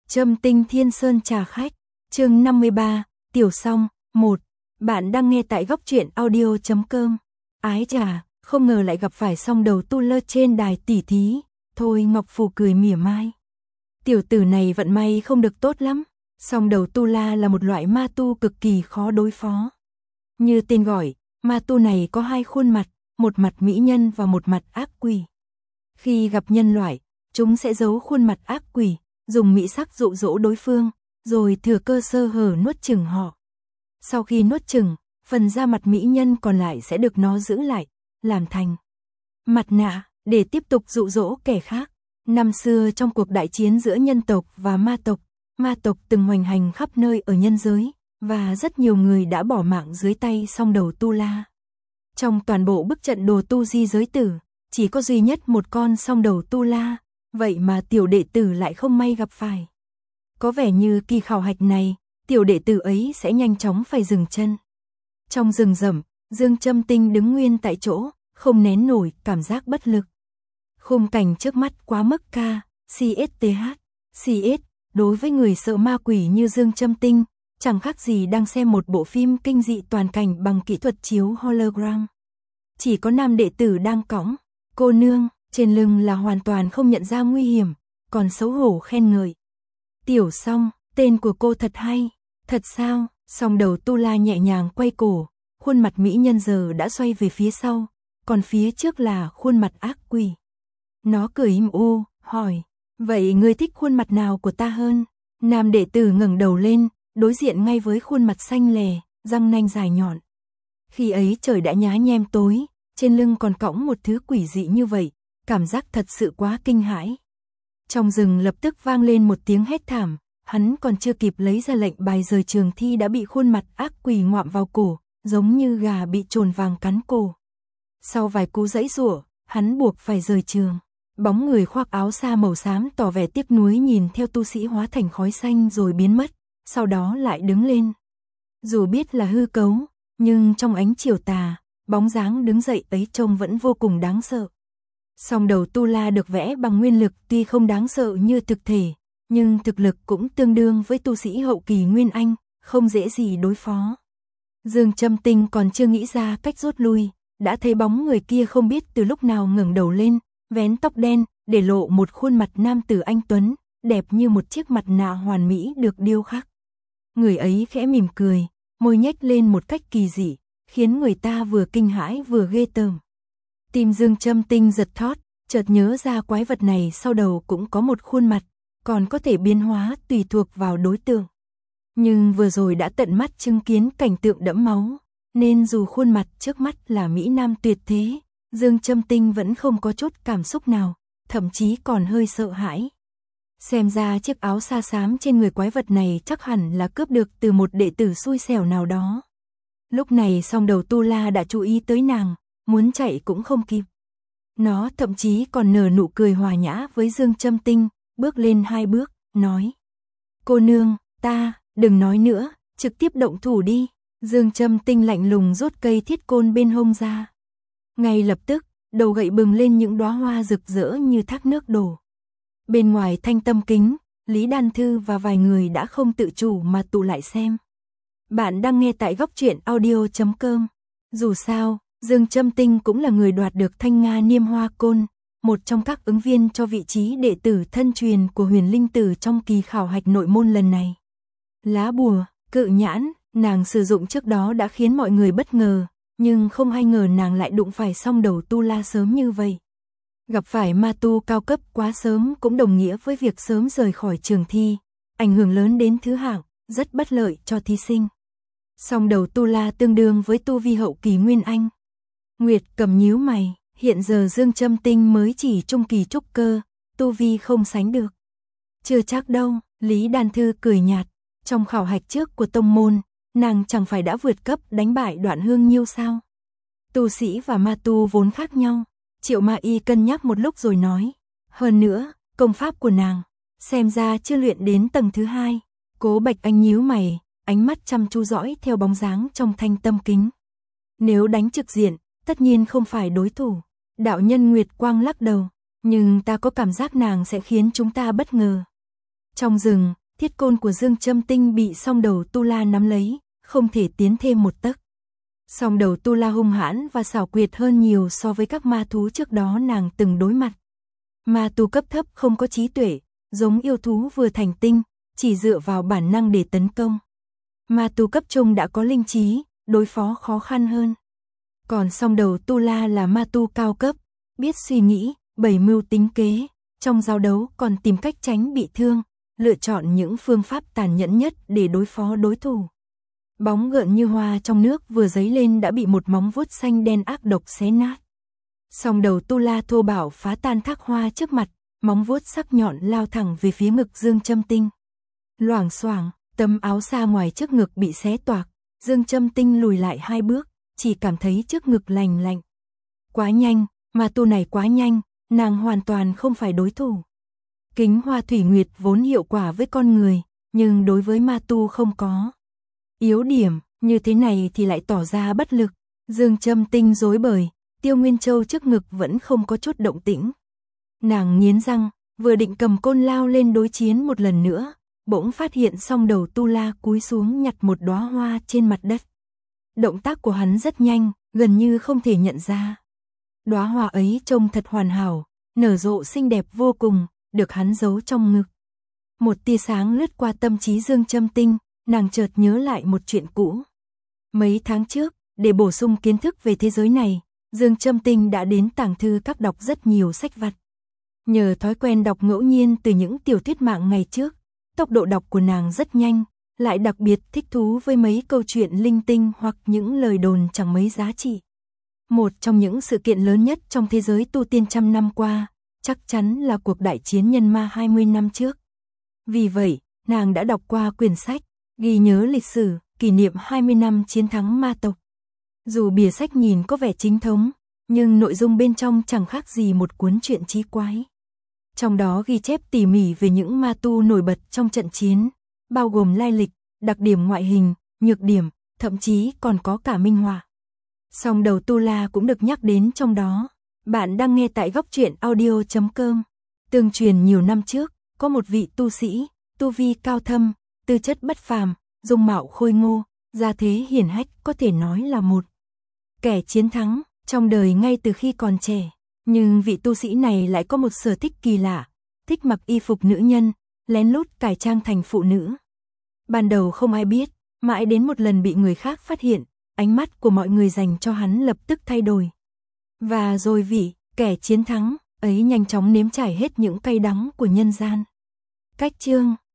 Châm tinh Thiên Sơn trà khách, chương 53, Tiểu Song, 1. Bạn đang nghe tại góc truyện audio.com. Ái chà, không ngờ lại gặp phải song đầu tu lơ trên đài tỉ thí. Thôi Ngọc Phù cười mỉa mai. Tiểu tử này vận may không được tốt lắm. Song đầu tu la là một loại ma tu cực kỳ khó đối phó. Như tên gọi, ma tu này có hai khuôn mặt, một mặt mỹ nhân và một mặt ác quỷ. Khi gặp nhân loại, chúng sẽ giấu khuôn mặt ác quỷ, dùng mỹ sắc dụ dỗ đối phương, rồi thừa cơ sơ hở nuốt chửng họ. Sau khi nuốt chửng, phần da mặt mỹ nhân còn lại sẽ được nó giữ lại, làm thành mặt nạ, để tiếp tục dụ dỗ kẻ khác. Năm xưa trong cuộc đại chiến giữa nhân tộc và ma tộc từng hoành hành khắp nơi ở nhân giới, và rất nhiều người đã bỏ mạng dưới tay song đầu tu la. Trong toàn bộ bức trận đồ tu di giới tử, chỉ có duy nhất một con song đầu tu la, vậy mà tiểu đệ tử lại không may gặp phải. Có vẻ như kỳ khảo hạch này, tiểu đệ tử ấy sẽ nhanh chóng phải dừng chân. Trong rừng rậm, Dương Châm Tinh đứng nguyên tại chỗ, không nén nổi cảm giác bất lực. Khung cảnh trước mắt quá mức CSTH. Đối với người sợ ma quỷ như Dương Châm Tinh, chẳng khác gì đang xem một bộ phim kinh dị toàn cảnh bằng kỹ thuật chiếu hologram. Chỉ có nam đệ tử đang cõng cô nương trên lưng là hoàn toàn không nhận ra nguy hiểm, còn xấu hổ khen ngợi. Tiểu Song, tên của cô thật hay. Thật sao? Song đầu tu la nhẹ nhàng quay cổ, khuôn mặt mỹ nhân giờ đã xoay về phía sau, còn phía trước là khuôn mặt ác quỷ. Nó cười im u, hỏi, vậy ngươi thích khuôn mặt nào của ta hơn? Nam đệ tử ngẩng đầu lên, đối diện ngay với khuôn mặt xanh lè, răng nanh dài nhọn. Khi ấy trời đã nhá nhem tối, trên lưng còn cõng một thứ quỷ dị như vậy, cảm giác thật sự quá kinh hãi. Trong rừng lập tức vang lên một tiếng hét thảm, hắn còn chưa kịp lấy ra lệnh bài rời trường thi đã bị khuôn mặt ác quỷ ngoạm vào cổ, giống như gà bị trồn vàng cắn cổ. Sau vài cú giãy giụa, hắn buộc phải rời trường. Bóng người khoác áo sa màu xám tỏ vẻ tiếc nuối nhìn theo tu sĩ hóa thành khói xanh rồi biến mất, sau đó lại đứng lên. Dù biết là hư cấu, nhưng trong ánh chiều tà, bóng dáng đứng dậy ấy trông vẫn vô cùng đáng sợ. Song đầu tu la được vẽ bằng nguyên lực tuy không đáng sợ như thực thể, nhưng thực lực cũng tương đương với tu sĩ hậu kỳ Nguyên Anh, không dễ gì đối phó. Dương Châm Tinh còn chưa nghĩ ra cách rút lui, đã thấy bóng người kia không biết từ lúc nào ngẩng đầu lên, vén tóc đen, để lộ một khuôn mặt nam tử anh tuấn, đẹp như một chiếc mặt nạ hoàn mỹ được điêu khắc. Người ấy khẽ mỉm cười, môi nhếch lên một cách kỳ dị, khiến người ta vừa kinh hãi vừa ghê tởm. Tim Dương Châm Tinh giật thót, chợt nhớ ra quái vật này sau đầu cũng có một khuôn mặt, còn có thể biến hóa tùy thuộc vào đối tượng. Nhưng vừa rồi đã tận mắt chứng kiến cảnh tượng đẫm máu, nên dù khuôn mặt trước mắt là mỹ nam tuyệt thế, Dương Châm Tinh vẫn không có chút cảm xúc nào, thậm chí còn hơi sợ hãi. Xem ra chiếc áo sa xám trên người quái vật này chắc hẳn là cướp được từ một đệ tử xui xẻo nào đó. Lúc này song đầu tu la đã chú ý tới nàng, muốn chạy cũng không kịp. Nó thậm chí còn nở nụ cười hòa nhã với Dương Châm Tinh, bước lên 2 bước, nói. Cô nương, đừng nói nữa, trực tiếp động thủ đi. Dương Châm Tinh lạnh lùng rút cây thiết côn bên hông ra. Ngay lập tức, đầu gậy bừng lên những đóa hoa rực rỡ như thác nước đổ. Bên ngoài Thanh Tâm Kính, Lý Đan Thư và vài người đã không tự chủ mà tụ lại xem. Bạn đang nghe tại góc truyện audio.com. Dù sao, Dương Châm Tinh cũng là người đoạt được Thanh Nga Niêm Hoa Côn, một trong các ứng viên cho vị trí đệ tử thân truyền của Huyền Linh Tử trong kỳ khảo hạch nội môn lần này. Lá bùa, cự nhãn, nàng sử dụng trước đó đã khiến mọi người bất ngờ, nhưng không ai ngờ nàng lại đụng phải song đầu tu la sớm như vậy. Gặp phải ma tu cao cấp quá sớm cũng đồng nghĩa với việc sớm rời khỏi trường thi, ảnh hưởng lớn đến thứ hạng, rất bất lợi cho thí sinh. Song đầu tu la tương đương với tu vi hậu kỳ Nguyên Anh. Nguyệt Cầm nhíu mày, hiện giờ Dương Châm Tinh mới chỉ trung kỳ trúc cơ, tu vi không sánh được. Chưa chắc đâu, Lý Đan Thư cười nhạt, trong khảo hạch trước của tông môn, nàng chẳng phải đã vượt cấp đánh bại Đoạn Hương Nhiêu sao? Tu sĩ và ma tu vốn khác nhau. Triệu Ma Y cân nhắc một lúc rồi nói, hơn nữa, công pháp của nàng, xem ra chưa luyện đến tầng thứ 2. Cố Bạch Anh nhíu mày, ánh mắt chăm chú dõi theo bóng dáng trong Thanh Tâm Kính. Nếu đánh trực diện, tất nhiên không phải đối thủ. Đạo nhân Nguyệt Quang lắc đầu, nhưng ta có cảm giác nàng sẽ khiến chúng ta bất ngờ. Trong rừng, thiết côn của Dương Châm Tinh bị song đầu Tu La nắm lấy, không thể tiến thêm một tấc. Song đầu Tu La hung hãn và xảo quyệt hơn nhiều so với các ma thú trước đó nàng từng đối mặt. Ma tu cấp thấp không có trí tuệ, giống yêu thú vừa thành tinh, chỉ dựa vào bản năng để tấn công. Ma tu cấp trung đã có linh trí, đối phó khó khăn hơn. Còn song đầu Tu La là ma tu cao cấp, biết suy nghĩ, bày mưu tính kế, trong giao đấu còn tìm cách tránh bị thương, lựa chọn những phương pháp tàn nhẫn nhất để đối phó đối thủ. Bóng gợn như hoa trong nước vừa dấy lên đã bị một móng vuốt xanh đen ác độc xé nát. Song đầu Tu La thô bạo phá tan thác hoa trước mặt, móng vuốt sắc nhọn lao thẳng về phía ngực Dương Châm Tinh. Loảng xoảng, tấm áo sa ngoài trước ngực bị xé toạc, Dương Châm Tinh lùi lại 2 bước, chỉ cảm thấy trước ngực lành lạnh. Quá nhanh, ma tu này quá nhanh, nàng hoàn toàn không phải đối thủ. Kính hoa thủy nguyệt vốn hiệu quả với con người, nhưng đối với ma tu không có. Yếu điểm, như thế này thì lại tỏ ra bất lực. Dương Châm Tinh rối bời, Tiêu Nguyên Châu trước ngực vẫn không có chút động tĩnh. Nàng nghiến răng, vừa định cầm côn lao lên đối chiến một lần nữa, bỗng phát hiện song đầu Tu La cúi xuống nhặt một đóa hoa trên mặt đất. Động tác của hắn rất nhanh, gần như không thể nhận ra. Đóa hoa ấy trông thật hoàn hảo, nở rộ xinh đẹp vô cùng, được hắn giấu trong ngực. Một tia sáng lướt qua tâm trí Dương Châm Tinh, nàng chợt nhớ lại một chuyện cũ. Mấy tháng trước, để bổ sung kiến thức về thế giới này, Dương Châm Tinh đã đến tàng thư các đọc rất nhiều sách vặt. Nhờ thói quen đọc ngẫu nhiên từ những tiểu thuyết mạng ngày trước, tốc độ đọc của nàng rất nhanh, lại đặc biệt thích thú với mấy câu chuyện linh tinh hoặc những lời đồn chẳng mấy giá trị. Một trong những sự kiện lớn nhất trong thế giới tu tiên trăm năm qua, chắc chắn là cuộc đại chiến nhân ma 20 năm trước. Vì vậy, nàng đã đọc qua quyển sách, ghi nhớ lịch sử, kỷ niệm 20 năm chiến thắng ma tộc. Dù bìa sách nhìn có vẻ chính thống, nhưng nội dung bên trong chẳng khác gì một cuốn truyện chí quái. Trong đó ghi chép tỉ mỉ về những ma tu nổi bật trong trận chiến, bao gồm lai lịch, đặc điểm ngoại hình, nhược điểm, thậm chí còn có cả minh họa. Song đầu Tu La cũng được nhắc đến trong đó. Bạn đang nghe tại Góc Truyện Audio.com. Tương truyền nhiều năm trước, có một vị tu sĩ, tu vi cao thâm, tư chất bất phàm, dung mạo khôi ngô, gia thế hiển hách, có thể nói là một kẻ chiến thắng trong đời ngay từ khi còn trẻ. Nhưng vị tu sĩ này lại có một sở thích kỳ lạ, thích mặc y phục nữ nhân, lén lút cải trang thành phụ nữ. Ban đầu không ai biết, mãi đến một lần bị người khác phát hiện, ánh mắt của mọi người dành cho hắn lập tức thay đổi. Và rồi vị kẻ chiến thắng ấy nhanh chóng nếm trải hết những cay đắng của nhân gian. Cách chương